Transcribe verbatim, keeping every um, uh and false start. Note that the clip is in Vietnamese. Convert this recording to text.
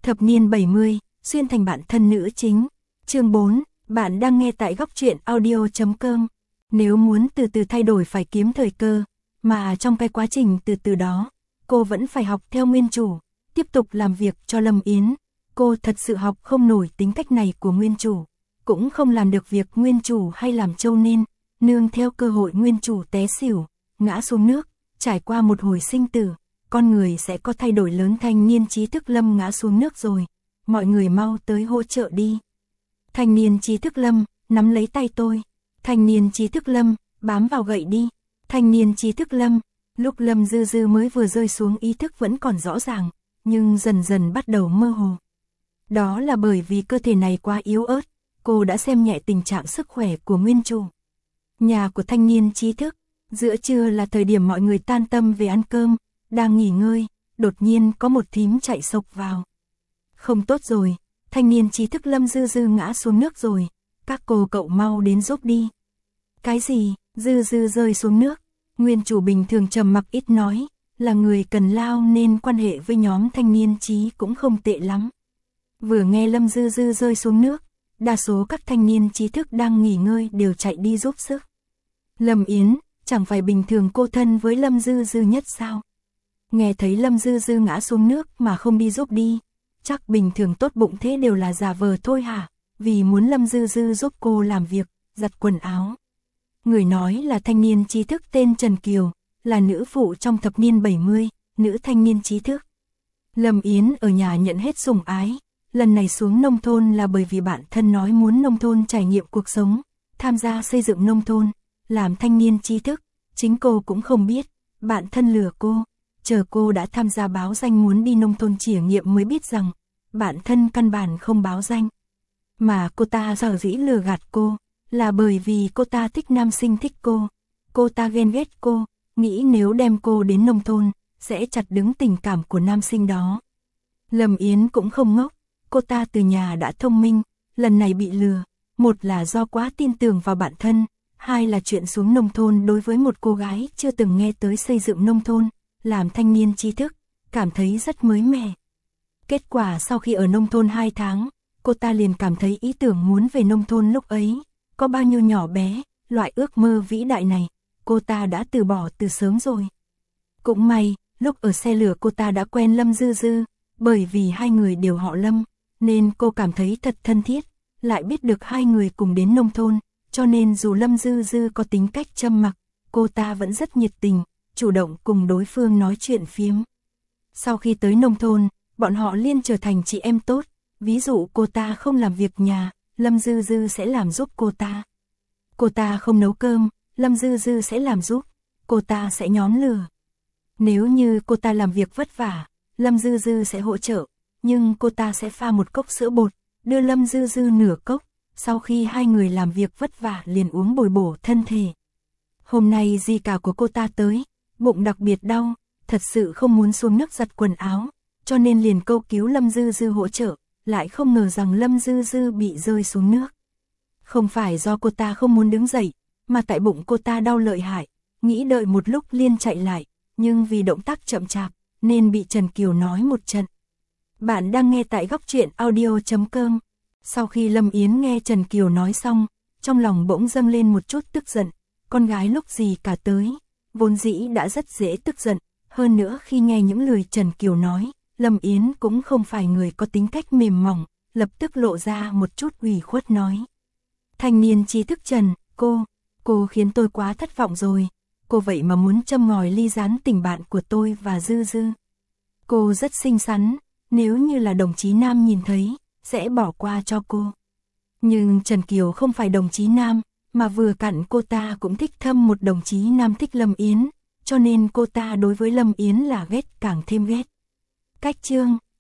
Thập niên bảy mươi, xuyên thành bạn thân nữ chính. Chương bốn, bạn đang nghe tại góc truyện audio chấm com. Nếu muốn từ từ thay đổi phải kiếm thời cơ, mà trong cái quá trình từ từ đó, cô vẫn phải học theo nguyên chủ, tiếp tục làm việc cho Lâm Yến. Cô thật sự học không nổi tính cách này của nguyên chủ, cũng không làm được việc nguyên chủ hay làm trâu nên, nương theo cơ hội nguyên chủ té xỉu, ngã xuống nước, trải qua một hồi sinh tử, con người sẽ có thay đổi lớn. Thanh niên trí thức Lâm ngã xuống nước rồi, mọi người mau tới hỗ trợ đi. Thanh niên trí thức Lâm, nắm lấy tay tôi. Thanh niên trí thức Lâm, bám vào gậy đi. Thanh niên trí thức Lâm, lúc Lâm Dư Dư mới vừa rơi xuống ý thức vẫn còn rõ ràng, nhưng dần dần bắt đầu mơ hồ. Đó là bởi vì cơ thể này quá yếu ớt, cô đã xem nhẹ tình trạng sức khỏe của nguyên chủ. Nhà của thanh niên trí thức, giữa trưa là thời điểm mọi người tan tầm về ăn cơm, đang nghỉ ngơi, đột nhiên có một thím chạy xộc vào. Không tốt rồi, thanh niên trí thức Lâm Dư Dư ngã xuống nước rồi, các cô cậu mau đến giúp đi. Cái gì, Dư Dư rơi xuống nước, nguyên chủ bình thường trầm mặc ít nói, là người cần lao nên quan hệ với nhóm thanh niên trí cũng không tệ lắm. Vừa nghe Lâm Dư Dư rơi xuống nước, đa số các thanh niên trí thức đang nghỉ ngơi đều chạy đi giúp sức. Lâm Yến, chẳng phải bình thường cô thân với Lâm Dư Dư nhất sao? Nghe thấy Lâm Dư Dư ngã xuống nước mà không đi giúp đi, chắc bình thường tốt bụng thế đều là giả vờ thôi hả? Vì muốn Lâm Dư Dư giúp cô làm việc, giặt quần áo. Người nói là thanh niên trí thức tên Trần Kiều, là nữ phụ trong thập niên bảy mươi, nữ thanh niên trí thức. Lâm Yến ở nhà nhận hết sủng ái, lần này xuống nông thôn là bởi vì bạn thân nói muốn nông thôn trải nghiệm cuộc sống, tham gia xây dựng nông thôn, làm thanh niên trí thức, chính cô cũng không biết, bạn thân lừa cô, chờ cô đã tham gia báo danh muốn đi nông thôn trải nghiệm mới biết rằng, bạn thân căn bản không báo danh. Mà cô ta sở dĩ lừa gạt cô, là bởi vì cô ta thích nam sinh thích cô, cô ta ghen ghét cô, nghĩ nếu đem cô đến nông thôn, sẽ chặt đứt tình cảm của nam sinh đó. Lâm Yến cũng không ngốc, cô ta từ nhà đã thông minh, lần này bị lừa, một là do quá tin tưởng vào bản thân, hai là chuyện xuống nông thôn đối với một cô gái chưa từng nghe tới xây dựng nông thôn, làm thanh niên trí thức, cảm thấy rất mới mẻ. Kết quả sau khi ở nông thôn hai tháng, cô ta liền cảm thấy ý tưởng muốn về nông thôn lúc ấy, có bao nhiêu nhỏ bé, loại ước mơ vĩ đại này, cô ta đã từ bỏ từ sớm rồi. Cũng may, lúc ở xe lửa cô ta đã quen Lâm Dư Dư, bởi vì hai người đều họ Lâm, nên cô cảm thấy thật thân thiết, lại biết được hai người cùng đến nông thôn, cho nên dù Lâm Dư Dư có tính cách châm mặc, cô ta vẫn rất nhiệt tình, chủ động cùng đối phương nói chuyện phiếm. Sau khi tới nông thôn, bọn họ liên trở thành chị em tốt, ví dụ cô ta không làm việc nhà, Lâm Dư Dư sẽ làm giúp cô ta. Cô ta không nấu cơm, Lâm Dư Dư sẽ làm giúp, cô ta sẽ nhóm lửa. Nếu như cô ta làm việc vất vả, Lâm Dư Dư sẽ hỗ trợ, nhưng cô ta sẽ pha một cốc sữa bột, đưa Lâm Dư Dư nửa cốc, sau khi hai người làm việc vất vả liền uống bồi bổ thân thể. Hôm nay di cả của cô ta tới, bụng đặc biệt đau, thật sự không muốn xuống nước giặt quần áo, cho nên liền câu cứu Lâm Dư Dư hỗ trợ, lại không ngờ rằng Lâm Dư Dư bị rơi xuống nước. Không phải do cô ta không muốn đứng dậy, mà tại bụng cô ta đau lợi hại, nghĩ đợi một lúc liên chạy lại, nhưng vì động tác chậm chạp, nên bị Trần Kiều nói một trận. Bạn đang nghe tại góc truyện audio chấm com. Sau khi Lâm Yến nghe Trần Kiều nói xong, trong lòng bỗng dâng lên một chút tức giận, con gái lúc gì cả tới, vốn dĩ đã rất dễ tức giận, hơn nữa khi nghe những lời Trần Kiều nói, Lâm Yến cũng không phải người có tính cách mềm mỏng, lập tức lộ ra một chút ủy khuất nói. Thanh niên trí thức Trần, cô, cô khiến tôi quá thất vọng rồi, cô vậy mà muốn châm ngòi ly gián tình bạn của tôi và Dư Dư. Cô rất xinh xắn, nếu như là đồng chí nam nhìn thấy, sẽ bỏ qua cho cô. Nhưng Trần Kiều không phải đồng chí nam, mà vừa cặn cô ta cũng thích thâm một đồng chí nam thích Lâm Yến, cho nên cô ta đối với Lâm Yến là ghét càng thêm ghét. Cách chương,